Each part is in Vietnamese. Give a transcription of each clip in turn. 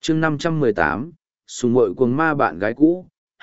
chương 518, sùng muội cuồng ma bạn gái cũ,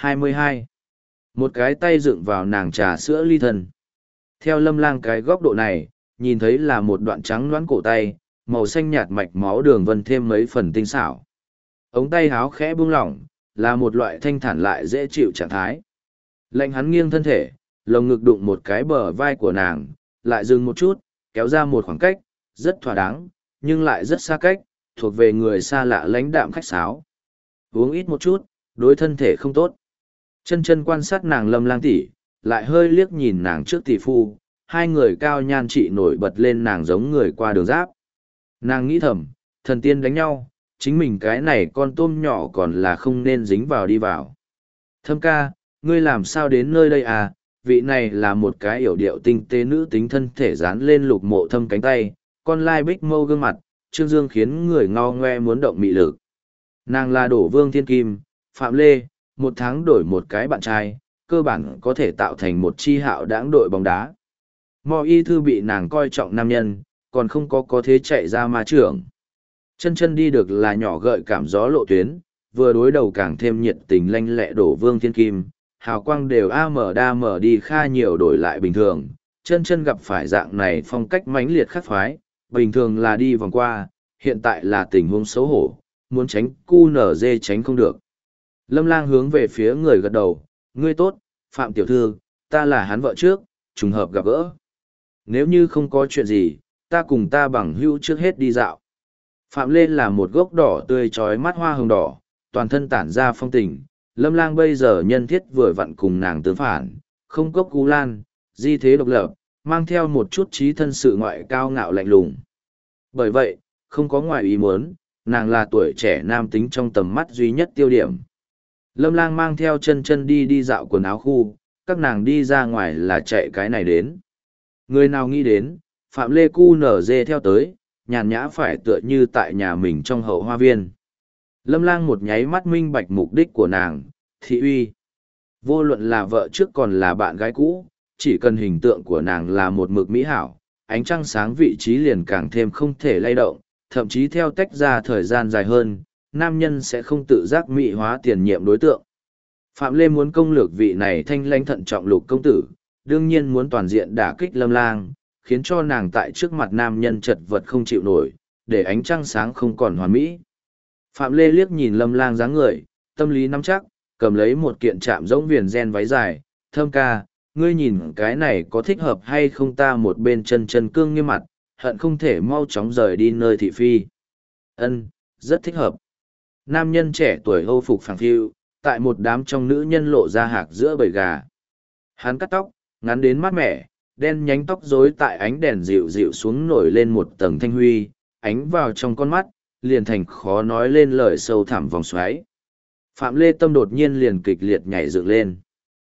22. Một cái tay dựng vào nàng trà sữa ly thân. Theo Lâm Lang cái góc độ này, nhìn thấy là một đoạn trắng loãng cổ tay, màu xanh nhạt mạch máu đường vân thêm mấy phần tinh xảo. Ống tay háo khẽ buông lỏng, là một loại thanh thản lại dễ chịu trạng thái. Lệnh hắn nghiêng thân thể, lồng ngực đụng một cái bờ vai của nàng, lại dừng một chút, kéo ra một khoảng cách, rất thỏa đáng, nhưng lại rất xa cách, thuộc về người xa lạ lãnh đạm khách sáo. Uống ít một chút, đối thân thể không tốt. Chân chân quan sát nàng Lâm Lang tỷ, lại hơi liếc nhìn nàng trước tỷ phu, hai người cao nhan trị nổi bật lên nàng giống người qua đường giáp. Nàng nghĩ thầm, thần tiên đánh nhau, chính mình cái này con tôm nhỏ còn là không nên dính vào đi vào. Thâm ca, ngươi làm sao đến nơi đây à? Vị này là một cái yểu điệu tinh tế nữ tính thân thể dán lên Lục Mộ Thâm cánh tay, con lai bích mâu gương mặt, trương dương khiến người ngao ngoe muốn động mị lực. Nàng là Đổ Vương Thiên Kim, Phạm Lê, một tháng đổi một cái bạn trai, cơ bản có thể tạo thành một chi hạo đãng đội bóng đá. Mò y thư bị nàng coi trọng nam nhân, còn không có thế chạy ra ma trưởng. Chân chân đi được là nhỏ gợi cảm gió lộ tuyến, vừa đối đầu càng thêm nhiệt tình lanh lẹ Đổ Vương Thiên Kim, hào quang đều đa mở đi kha nhiều đổi lại bình thường. Chân chân gặp phải dạng này phong cách mãnh liệt khắc phái, bình thường là đi vòng qua, hiện tại là tình huống xấu hổ, muốn tránh cu nở dê tránh không được. Lâm Lang hướng về phía người gật đầu, ngươi tốt, Phạm tiểu thư, ta là hắn vợ trước, trùng hợp gặp gỡ. Nếu như không có chuyện gì, ta cùng ta bằng hữu trước hết đi dạo. Phạm Lê là một gốc đỏ tươi trói mắt hoa hồng đỏ, toàn thân tản ra phong tình. Lâm Lang bây giờ nhân thiết vừa vặn cùng nàng tương phản, không cốc cú lan, di thế độc lập, mang theo một chút trí thân sự ngoại cao ngạo lạnh lùng. Bởi vậy, không có ngoài ý muốn, nàng là tuổi trẻ nam tính trong tầm mắt duy nhất tiêu điểm. Lâm Lang mang theo chân chân đi dạo quần áo khu, các nàng đi ra ngoài là chạy cái này đến. Người nào nghĩ đến, Phạm Lê cu nở dê theo tới, nhàn nhã phải tựa như tại nhà mình trong hậu hoa viên. Lâm Lang một nháy mắt minh bạch mục đích của nàng, thị uy. Vô luận là vợ trước còn là bạn gái cũ, chỉ cần hình tượng của nàng là một mực mỹ hảo, ánh trăng sáng vị trí liền càng thêm không thể lay động, thậm chí theo tách ra thời gian dài hơn, nam nhân sẽ không tự giác mỹ hóa tiền nhiệm đối tượng. Phạm Lê muốn công lược vị này thanh lãnh thận trọng Lục công tử, đương nhiên muốn toàn diện đả kích Lâm Lang, khiến cho nàng tại trước mặt nam nhân chật vật không chịu nổi, để ánh trăng sáng không còn hoàn mỹ. Phạm Lê liếc nhìn Lâm Lang dáng người, tâm lý nắm chắc, cầm lấy một kiện chạm giống viền ren váy dài, Thâm ca, ngươi nhìn cái này có thích hợp hay không? Ta một bên chân chân cương nghiêm mặt, hận không thể mau chóng rời đi nơi thị phi. Ân, rất thích hợp. Nam nhân trẻ tuổi hâu phục phẳng phiu, tại một đám trong nữ nhân lộ ra hạc giữa bầy gà. Hắn cắt tóc, ngắn đến mát mẻ, đen nhánh tóc rối tại ánh đèn dịu dịu xuống nổi lên một tầng thanh huy, ánh vào trong con mắt, liền thành khó nói lên lời sâu thẳm vòng xoáy. Phạm Lê tâm đột nhiên liền kịch liệt nhảy dựng lên.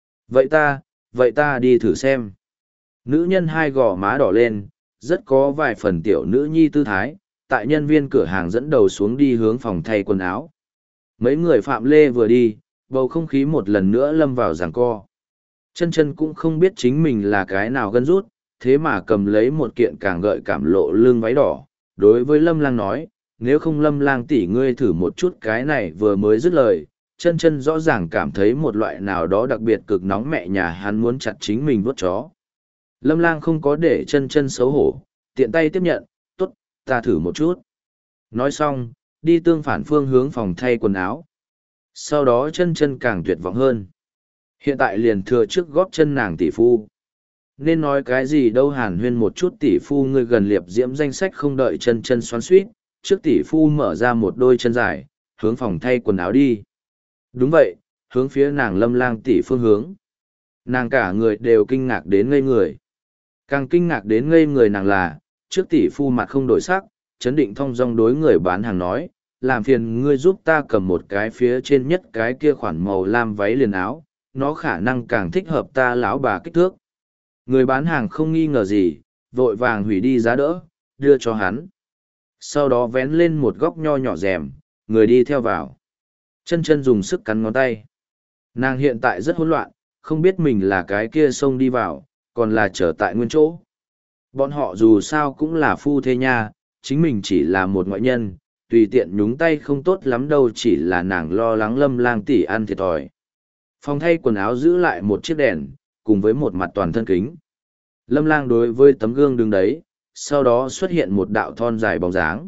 Vậy ta đi thử xem. Nữ nhân hai gò má đỏ lên, rất có vài phần tiểu nữ nhi tư thái, tại nhân viên cửa hàng dẫn đầu xuống đi hướng phòng thay quần áo. Mấy người Phạm Lê vừa đi, bầu không khí một lần nữa lâm vào giằng co. Chân chân cũng không biết chính mình là cái nào gân rút, thế mà cầm lấy một kiện càng gợi cảm lộ lưng váy đỏ. Đối với Lâm Lang nói, nếu không Lâm Lang tỷ ngươi thử một chút cái này. Vừa mới dứt lời, chân chân rõ ràng cảm thấy một loại nào đó đặc biệt cực nóng, mẹ nhà hắn muốn chặt chính mình vuốt chó. Lâm Lang không có để chân chân xấu hổ, tiện tay tiếp nhận, tốt, ta thử một chút. Nói xong, đi tương phản phương hướng phòng thay quần áo. Sau đó chân chân càng tuyệt vọng hơn. Hiện tại liền thừa trước góp chân nàng tỷ phu. Nên nói cái gì đâu, hàn huyên một chút tỷ phu ngươi gần liệp diễm danh sách, không đợi chân chân xoắn suýt, trước tỷ phu mở ra một đôi chân dài, hướng phòng thay quần áo đi. Đúng vậy, hướng phía nàng Lâm Lang tỷ phương hướng. Nàng cả người đều kinh ngạc đến ngây người. Càng kinh ngạc đến ngây người nàng là, trước tỷ phu mặt không đổi sắc, chấn định thong dong đối người bán hàng nói, làm phiền ngươi giúp ta cầm một cái phía trên nhất cái kia khoản màu lam váy liền áo, nó khả năng càng thích hợp ta lão bà kích thước. Người bán hàng không nghi ngờ gì, vội vàng hủy đi giá đỡ, đưa cho hắn. Sau đó vén lên một góc nho nhỏ rèm, người đi theo vào. Chân chân dùng sức cắn ngón tay. Nàng hiện tại rất hỗn loạn, không biết mình là cái kia xông đi vào, còn là trở tại nguyên chỗ. Bọn họ dù sao cũng là phu thê nha, chính mình chỉ là một ngoại nhân, tùy tiện nhúng tay không tốt lắm đâu, chỉ là nàng lo lắng Lâm Lang tỷ ăn thiệt thòi. Phòng thay quần áo giữ lại một chiếc đèn, cùng với một mặt toàn thân kính. Lâm Lang đối với tấm gương đứng đấy, sau đó xuất hiện một đạo thon dài bóng dáng.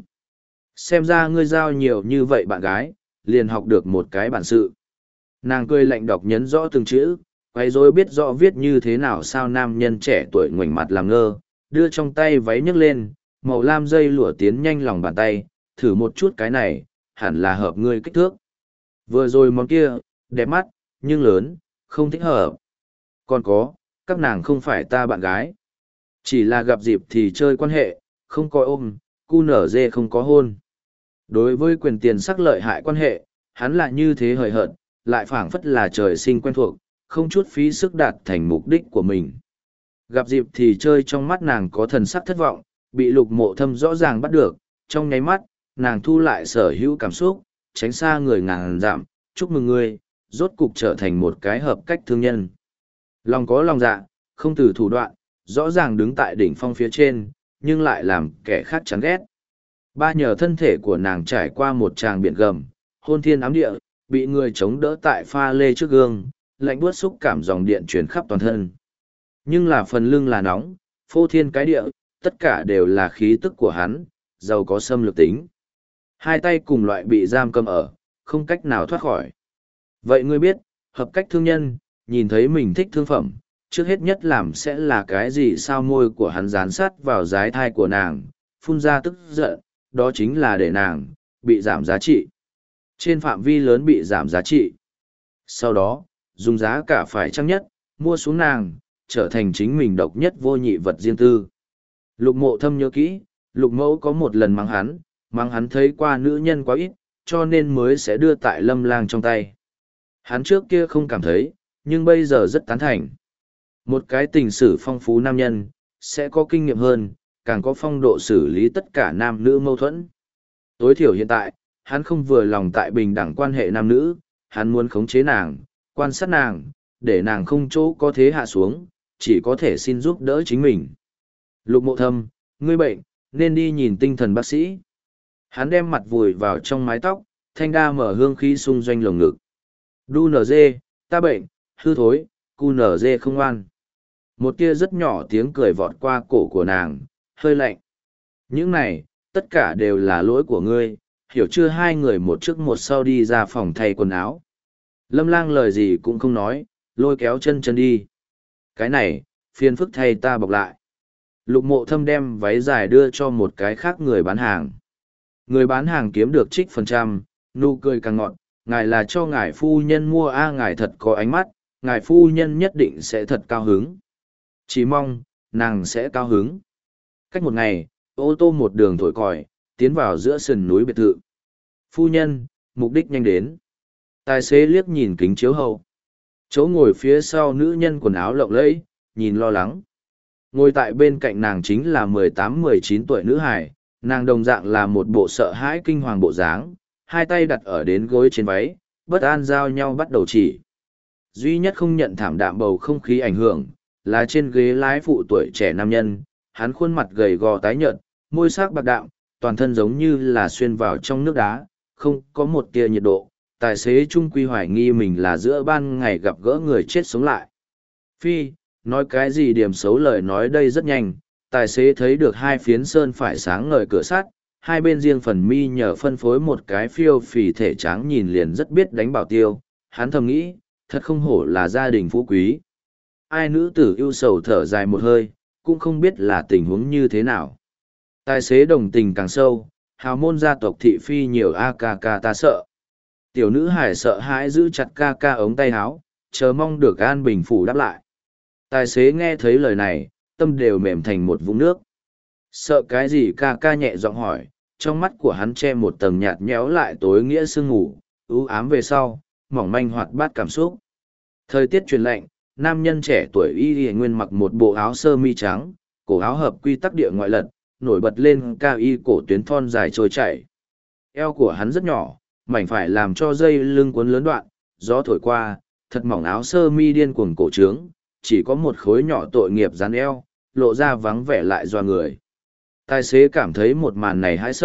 Xem ra ngươi giao nhiều như vậy bạn gái, liền học được một cái bản sự. Nàng cười lạnh đọc nhấn rõ từng chữ, quay rối biết rõ viết như thế nào sao nam nhân trẻ tuổi ngoảnh mặt làm ngơ, đưa trong tay váy nhấc lên, màu lam dây lụa tiến nhanh lòng bàn tay, thử một chút cái này, hẳn là hợp ngươi kích thước. Vừa rồi món kia, đẹp mắt, nhưng lớn, không thích hợp. Còn có, các nàng không phải ta bạn gái. Chỉ là gặp dịp thì chơi quan hệ, không có ôm, cu nở dê không có hôn. Đối với quyền tiền sắc lợi hại quan hệ, hắn lại như thế hời hợt, lại phảng phất là trời sinh quen thuộc, không chút phí sức đạt thành mục đích của mình. Gặp dịp thì chơi trong mắt nàng có thần sắc thất vọng, bị Lục Mộ Thâm rõ ràng bắt được, trong nháy mắt, nàng thu lại sở hữu cảm xúc, tránh xa người ngàn dặm, chúc mừng ngươi, rốt cục trở thành một cái hợp cách thương nhân. Lòng có lòng dạ, không từ thủ đoạn, rõ ràng đứng tại đỉnh phong phía trên, nhưng lại làm kẻ khác chán ghét. Ba nhờ thân thể của nàng trải qua một tràng biển gầm, hôn thiên ám địa, bị người chống đỡ tại pha lê trước gương, lạnh buốt xúc cảm dòng điện truyền khắp toàn thân. Nhưng là phần lưng là nóng, phô thiên cái địa, tất cả đều là khí tức của hắn, giàu có xâm lược tính. Hai tay cùng loại bị giam cầm ở, không cách nào thoát khỏi. Vậy ngươi biết, hợp cách thương nhân, nhìn thấy mình thích thương phẩm, trước hết nhất làm sẽ là cái gì sao? Môi của hắn dán sát vào dái thai của nàng, phun ra tức giận, đó chính là để nàng, bị giảm giá trị. Trên phạm vi lớn bị giảm giá trị. Sau đó, dùng giá cả phải chăng nhất, mua xuống nàng, trở thành chính mình độc nhất vô nhị vật riêng tư. Lục Mộ Thâm nhớ kỹ, Lục Mẫu có một lần mắng hắn thấy qua nữ nhân quá ít, cho nên mới sẽ đưa tại Lâm Lang trong tay. Hắn trước kia không cảm thấy, nhưng bây giờ rất tán thành. Một cái tình sử phong phú nam nhân, sẽ có kinh nghiệm hơn, càng có phong độ xử lý tất cả nam nữ mâu thuẫn. Tối thiểu hiện tại, hắn không vừa lòng tại bình đẳng quan hệ nam nữ, hắn muốn khống chế nàng, quan sát nàng, để nàng không chỗ có thế hạ xuống, chỉ có thể xin giúp đỡ chính mình. Lục Mộ Thâm, ngươi bệnh, nên đi nhìn tinh thần bác sĩ. Hắn đem mặt vùi vào trong mái tóc, thanh đa mở hương khí xung doanh lồng ngực. Đu nở dê, ta bệnh, hư thối, cu nở dê không ngoan. Một tia rất nhỏ tiếng cười vọt qua cổ của nàng, hơi lạnh. Những này, tất cả đều là lỗi của ngươi, hiểu chưa? Hai người một trước một sau đi ra phòng thay quần áo. Lâm Lang lời gì cũng không nói, lôi kéo chân đi. Cái này, phiền phức thay ta bọc lại. Lục Mộ Thâm đem váy dài đưa cho một cái khác người bán hàng. Người bán hàng kiếm được trích phần trăm, nụ cười càng ngọt, ngài là cho ngài phu nhân mua ngài thật có ánh mắt, ngài phu nhân nhất định sẽ thật cao hứng. Chỉ mong, nàng sẽ cao hứng. Cách một ngày, ô tô một đường thổi còi, tiến vào giữa sườn núi biệt thự. Phu nhân, mục đích nhanh đến. Tài xế liếc nhìn kính chiếu hậu. Chỗ ngồi phía sau nữ nhân quần áo lộng lẫy, nhìn lo lắng. Ngồi tại bên cạnh nàng chính là 18-19 tuổi nữ hài, nàng đồng dạng là một bộ sợ hãi kinh hoàng bộ dáng, hai tay đặt ở đến gối trên váy, bất an giao nhau bắt đầu chỉ. Duy nhất không nhận thảm đạm bầu không khí ảnh hưởng, là trên ghế lái phụ tuổi trẻ nam nhân, hắn khuôn mặt gầy gò tái nhợt, môi sắc bạc đạm, toàn thân giống như là xuyên vào trong nước đá, không có một tia nhiệt độ. Tài xế trung quy hoài nghi mình là giữa ban ngày gặp gỡ người chết sống lại. Phi, nói cái gì điểm xấu lời nói đây rất nhanh, tài xế thấy được hai phiến sơn phải sáng ngời cửa sắt, hai bên riêng phần mi nhờ phân phối một cái phiêu phì thể tráng nhìn liền rất biết đánh bảo tiêu, hắn thầm nghĩ, thật không hổ là gia đình phú quý. Ai nữ tử ưu sầu thở dài một hơi, cũng không biết là tình huống như thế nào. Tài xế đồng tình càng sâu, hào môn gia tộc thị phi nhiều ca ta sợ. Tiểu nữ hải sợ hãi giữ chặt ca ống tay áo, chờ mong được an bình phủ đáp lại. Tài xế nghe thấy lời này, tâm đều mềm thành một vũng nước. Sợ cái gì? Ca nhẹ giọng hỏi, trong mắt của hắn che một tầng nhạt nhẽo lại tối nghĩa sương ngủ, ưu ám về sau, mỏng manh hoạt bát cảm xúc. Thời tiết chuyển lạnh, nam nhân trẻ tuổi y nguyên mặc một bộ áo sơ mi trắng, cổ áo hợp quy tắc địa ngoại lật, nổi bật lên cao y cổ tuyến thon dài trôi chảy. Eo của hắn rất nhỏ, mảnh phải làm cho dây lưng cuốn lớn đoạn, gió thổi qua, thật mỏng áo sơ mi điên cuồng cổ trướng, chỉ có một khối nhỏ tội nghiệp dán eo, lộ ra vắng vẻ lại doa người. Tài xế cảm thấy một màn này hãi sợ,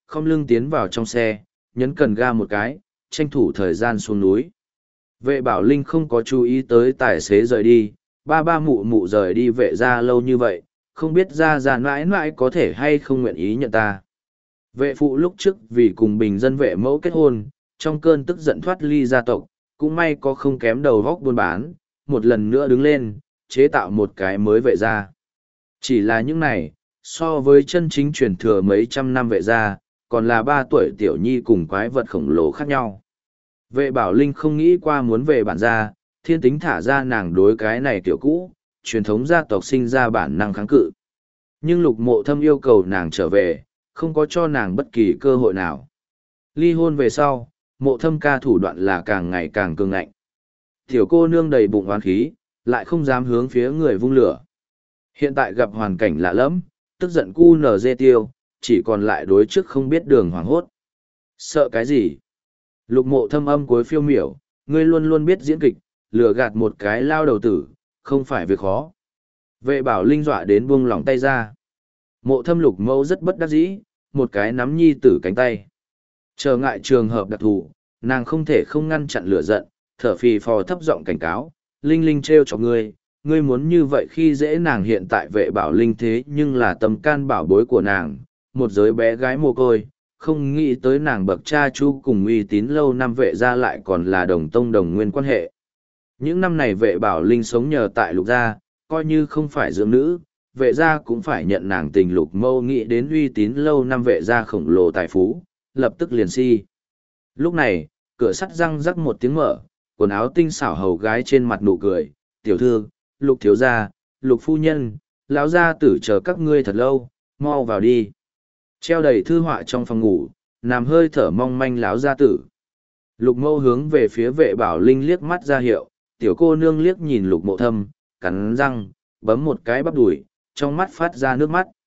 không lưng tiến vào trong xe, nhấn cần ga một cái, tranh thủ thời gian xuống núi. Vệ bảo linh không có chú ý tới tài xế rời đi, ba ba mụ mụ rời đi vệ ra lâu như vậy, không biết ra ra mãi mãi có thể hay không nguyện ý nhận ta. Vệ phụ lúc trước vì cùng bình dân vệ mẫu kết hôn, trong cơn tức giận thoát ly gia tộc, cũng may có không kém đầu góc buôn bán, một lần nữa đứng lên, chế tạo một cái mới vệ gia. Chỉ là những này, so với chân chính truyền thừa mấy trăm năm vệ gia, còn là 3 tuổi tiểu nhi cùng quái vật khổng lồ khác nhau. Vệ bảo linh không nghĩ qua muốn về bản gia, thiên tính thả ra nàng đối cái này tiểu cũ, truyền thống gia tộc sinh ra bản năng kháng cự. Nhưng lục mộ thâm yêu cầu nàng trở về, không có cho nàng bất kỳ cơ hội nào. Ly hôn về sau, mộ thâm ca thủ đoạn là càng ngày càng cường ngạnh. Tiểu cô nương đầy bụng oán khí, lại không dám hướng phía người vung lửa. Hiện tại gặp hoàn cảnh lạ lẫm, tức giận cu nở dê tiêu, chỉ còn lại đối trước không biết đường hoảng hốt. Sợ cái gì? Lục mộ thâm âm cuối phiêu miểu, ngươi luôn luôn biết diễn kịch, lừa gạt một cái lao đầu tử, không phải việc khó. Vệ bảo linh dọa đến buông lỏng tay ra. Mộ thâm lục mẫu rất bất đắc dĩ, một cái nắm nhi tử cánh tay. Trở ngại trường hợp đặc thù, nàng không thể không ngăn chặn lửa giận, thở phì phò thấp giọng cảnh cáo, linh linh trêu cho ngươi muốn như vậy khi dễ nàng hiện tại vệ bảo linh thế nhưng là tâm can bảo bối của nàng, một giới bé gái mồ côi, không nghĩ tới nàng bậc cha chu cùng uy tín lâu năm vệ gia lại còn là đồng tông đồng nguyên quan hệ. Những năm này vệ bảo linh sống nhờ tại lục gia, coi như không phải dưỡng nữ, vệ gia cũng phải nhận nàng tình lục mâu nghĩ đến uy tín lâu năm vệ gia khổng lồ tài phú, lập tức liền si. Lúc này, cửa sắt răng rắc một tiếng mở, quần áo tinh xảo hầu gái trên mặt nụ cười, tiểu thư, lục thiếu gia, lục phu nhân, lão gia tử chờ các ngươi thật lâu, mau vào đi. Treo đầy thư họa trong phòng ngủ, nằm hơi thở mong manh lão gia tử. Lục mâu hướng về phía vệ bảo linh liếc mắt ra hiệu, tiểu cô nương liếc nhìn lục mộ thâm, cắn răng, bấm một cái bắp đùi, trong mắt phát ra nước mắt.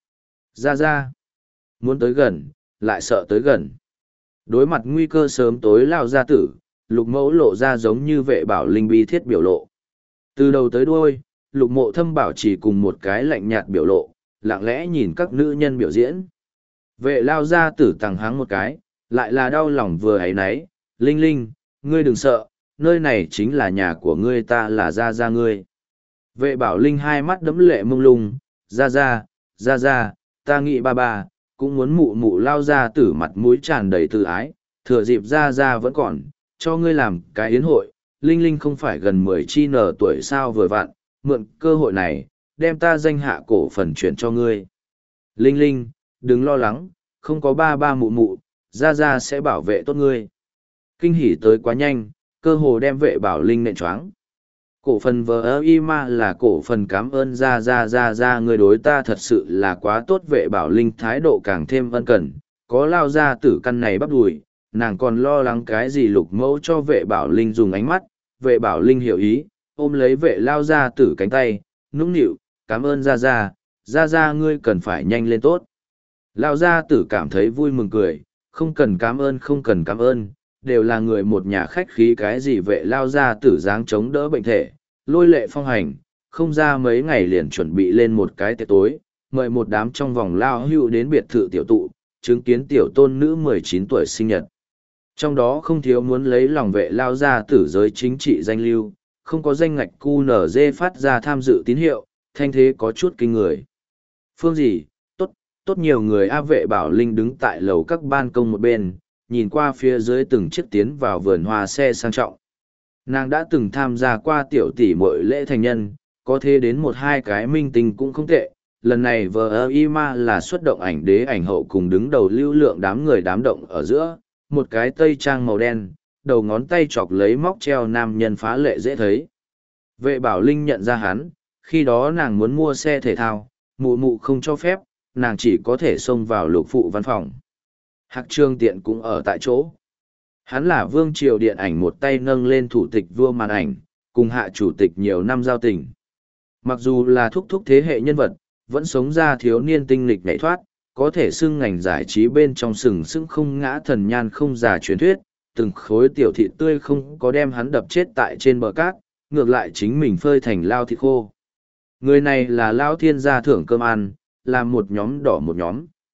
Ra, muốn tới gần, lại sợ tới gần. Đối mặt nguy cơ sớm tối lao gia tử, lục mẫu lộ ra giống như vệ bảo linh bi thiết biểu lộ. Từ đầu tới đuôi, lục mộ thâm bảo chỉ cùng một cái lạnh nhạt biểu lộ, lặng lẽ nhìn các nữ nhân biểu diễn. Vệ lao gia tử tằng hắng một cái, lại là đau lòng vừa ấy nấy, linh linh, ngươi đừng sợ, nơi này chính là nhà của ngươi, ta là gia ngươi. Vệ bảo linh hai mắt đẫm lệ mông lung, ra, ta nghĩ ba, cũng muốn mụ mụ lao ra tử mặt mũi tràn đầy tự ái, thừa dịp ra vẫn còn, cho ngươi làm cái yến hội, linh linh không phải gần 10 chi nở tuổi sao vừa vặn, mượn cơ hội này, đem ta danh hạ cổ phần chuyển cho ngươi. Linh linh, đừng lo lắng, không có ba mụ mụ, ra sẽ bảo vệ tốt ngươi. Kinh hỉ tới quá nhanh, cơ hồ đem vệ bảo linh nện choáng. Cổ phần VIMA là cổ phần cảm ơn ra người đối ta thật sự là quá tốt. Vệ bảo linh thái độ càng thêm ân cần, có lao ra tử căn này bắp đùi, nàng còn lo lắng cái gì lục mẫu cho vệ bảo linh dùng ánh mắt, vệ bảo linh hiểu ý, ôm lấy vệ lao ra tử cánh tay, nũng nịu, cảm ơn ra ngươi cần phải nhanh lên tốt. Lao ra tử cảm thấy vui mừng cười, không cần cảm ơn, đều là người một nhà khách khí cái gì. Vệ lao ra tử dáng chống đỡ bệnh thể, lôi lệ phong hành, không ra mấy ngày liền chuẩn bị lên một cái tiệc tối, mời một đám trong vòng lao hưu đến biệt thự tiểu tụ, chứng kiến tiểu tôn nữ 19 tuổi sinh nhật. Trong đó không thiếu muốn lấy lòng vệ lao ra tử giới chính trị danh lưu, không có danh ngạch QNZ phát ra tham dự tín hiệu, thanh thế có chút kinh người. Phương gì, tốt nhiều người. A vệ bảo linh đứng tại lầu các ban công một bên, nhìn qua phía dưới từng chiếc tiến vào vườn hoa xe sang trọng. Nàng đã từng tham gia qua tiểu tỷ muội lễ thành nhân, có thế đến 1-2 cái minh tinh cũng không tệ. Lần này VIMA là xuất động ảnh đế ảnh hậu cùng đứng đầu lưu lượng đám người đám động ở giữa, một cái tây trang màu đen, đầu ngón tay chọc lấy móc treo nam nhân phá lệ dễ thấy. Vệ bảo linh nhận ra hắn, khi đó nàng muốn mua xe thể thao, mụ không cho phép, nàng chỉ có thể xông vào lục phụ văn phòng. Hạc Trương Tiện cũng ở tại chỗ. Hắn là vương triều điện ảnh một tay nâng lên thủ tịch vua màn ảnh, cùng hạ chủ tịch nhiều năm giao tình. Mặc dù là thúc thế hệ nhân vật, vẫn sống ra thiếu niên tinh lịch nhảy thoát, có thể xưng ngành giải trí bên trong sừng sững không ngã thần nhan không già truyền thuyết, từng khối tiểu thịt tươi không có đem hắn đập chết tại trên bờ cát, ngược lại chính mình phơi thành lao thịt khô. Người này là Lao Thiên gia thưởng cơm ăn, làm một nhóm đỏ một nhóm,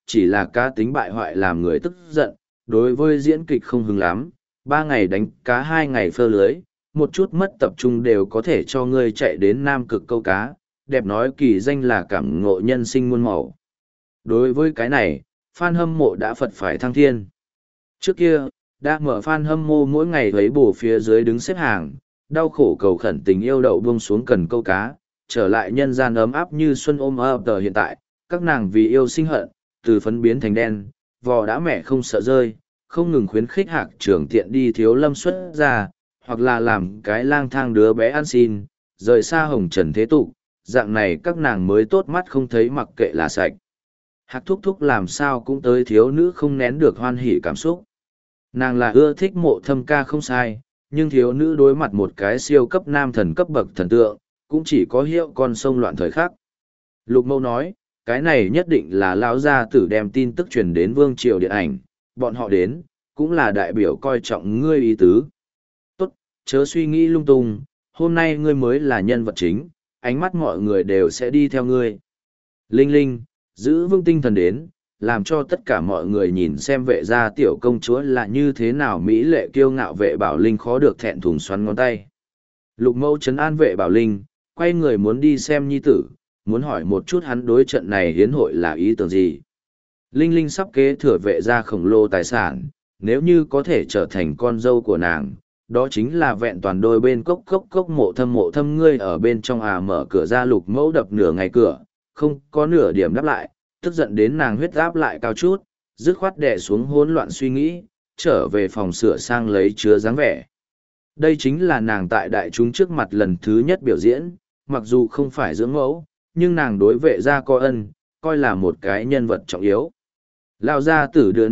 chỉ là cá tính bại hoại làm người tức giận, đối với diễn kịch không hứng lắm, 3 ngày đánh cá 2 ngày phơ lưới, một chút mất tập trung đều có thể cho ngươi chạy đến Nam Cực câu cá, đẹp nói kỳ danh là cảm ngộ nhân sinh muôn màu. Đối với cái này, fan hâm mộ đã phật phải thăng thiên. Trước kia, đã mở fan hâm mộ mỗi ngày thấy bổ phía dưới đứng xếp hàng, đau khổ cầu khẩn tình yêu đậu buông xuống cần câu cá, trở lại nhân gian ấm áp như xuân ôm ấp tờ hiện tại, các nàng vì yêu sinh hận, từ phấn biến thành đen, vò đã mẹ không sợ rơi, không ngừng khuyến khích Hạc Trường Tiện đi thiếu lâm xuất ra, hoặc là làm cái lang thang đứa bé ăn xin, rời xa hồng trần thế tục, dạng này các nàng mới tốt mắt không thấy mặc kệ là sạch. Hạc thúc thúc làm sao cũng tới thiếu nữ không nén được hoan hỉ cảm xúc. Nàng là ưa thích Mộ Thâm ca không sai, nhưng thiếu nữ đối mặt một cái siêu cấp nam thần cấp bậc thần tượng, cũng chỉ có hiệu con sông loạn thời khắc. Lục Mâu nói, cái này nhất định là lão gia tử đem tin tức truyền đến vương triều điện ảnh, bọn họ đến, cũng là đại biểu coi trọng ngươi ý tứ. Tốt, chớ suy nghĩ lung tung, hôm nay ngươi mới là nhân vật chính, ánh mắt mọi người đều sẽ đi theo ngươi. Linh Linh, giữ vững tinh thần đến, làm cho tất cả mọi người nhìn xem vệ gia tiểu công chúa là như thế nào mỹ lệ kiêu ngạo. Vệ Bảo Linh khó được thẹn thùng xoắn ngón tay. Lục Mâu trấn an Vệ Bảo Linh, quay người muốn đi xem nhi tử, muốn hỏi một chút hắn đối trận này hiến hội là ý tưởng gì. Linh Linh sắp kế thừa vệ gia khổng lồ tài sản, nếu như có thể trở thành con dâu của nàng, đó chính là vẹn toàn đôi bên cốc cốc cốc. Mộ thâm ngươi ở bên trong mở cửa ra. Lục Mẫu đập nửa ngày cửa, không có nửa điểm đáp lại, tức giận đến nàng huyết áp lại cao chút, dứt khoát đè xuống hỗn loạn suy nghĩ, trở về phòng sửa sang lấy chứa dáng vẻ. Đây chính là nàng tại đại chúng trước mặt lần thứ nhất biểu diễn, mặc dù không phải dưỡng mẫu, nhưng nàng đối vệ gia có ân, coi là một cái nhân vật trọng yếu. Lão gia tử đưa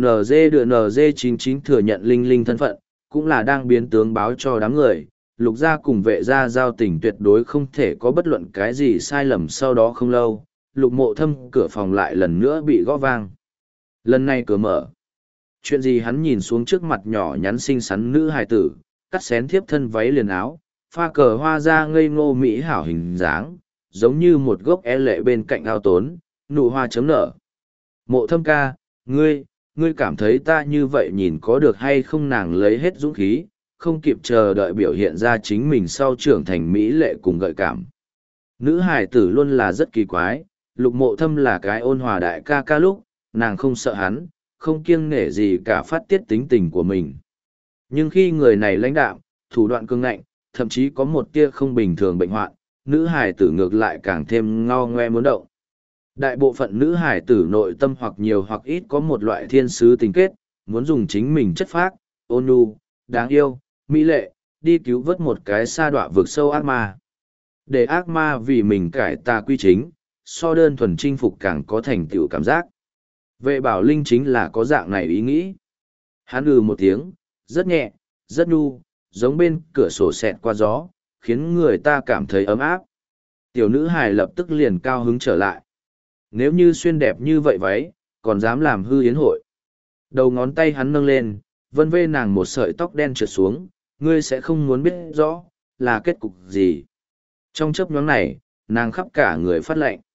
NG99 thừa nhận Linh Linh thân phận, cũng là đang biến tướng báo cho đám người, Lục gia cùng vệ gia giao tình tuyệt đối không thể có bất luận cái gì sai lầm. Sau đó không lâu, Lục Mộ Thâm cửa phòng lại lần nữa bị gõ vang. Lần này cửa mở. Chuyện gì? Hắn nhìn xuống trước mặt nhỏ nhắn xinh xắn nữ hài tử, cắt xén thiếp thân váy liền áo, pha cờ hoa ra ngây ngô mỹ hảo hình dáng, giống như một gốc lệ bên cạnh ao tốn, nụ hoa chấm nở. Mộ Thâm ca, ngươi cảm thấy ta như vậy nhìn có được hay không? Nàng lấy hết dũng khí, không kịp chờ đợi biểu hiện ra chính mình sau trưởng thành mỹ lệ cùng gợi cảm. Nữ hài tử luôn là rất kỳ quái, Lục Mộ Thâm là cái ôn hòa đại ca ca lúc, nàng không sợ hắn, không kiêng nể gì cả phát tiết tính tình của mình. Nhưng khi người này lãnh đạm, thủ đoạn cương ngạnh, thậm chí có một tia không bình thường bệnh hoạn, nữ hài tử ngược lại càng thêm ngao ngoe muốn động. Đại bộ phận nữ hài tử nội tâm hoặc nhiều hoặc ít có một loại thiên sứ tình kết, muốn dùng chính mình chất phác, ôn nhu, đáng yêu, mỹ lệ, đi cứu vớt một cái sa đọa vực sâu ác ma. Để ác ma vì mình cải tà quy chính, so đơn thuần chinh phục càng có thành tựu cảm giác. Vệ Bảo Linh chính là có dạng này ý nghĩ. Hắn một tiếng, rất nhẹ, rất nhu, giống bên cửa sổ xẹt qua gió, khiến người ta cảm thấy ấm áp. Tiểu nữ hài lập tức liền cao hứng trở lại. Nếu như xuyên đẹp như vậy váy, còn dám làm hư yến hội. Đầu ngón tay hắn nâng lên, vân vê nàng một sợi tóc đen trượt xuống, ngươi sẽ không muốn biết rõ, là kết cục gì. Trong chớp nhoáng này, nàng khắp cả người phát lạnh.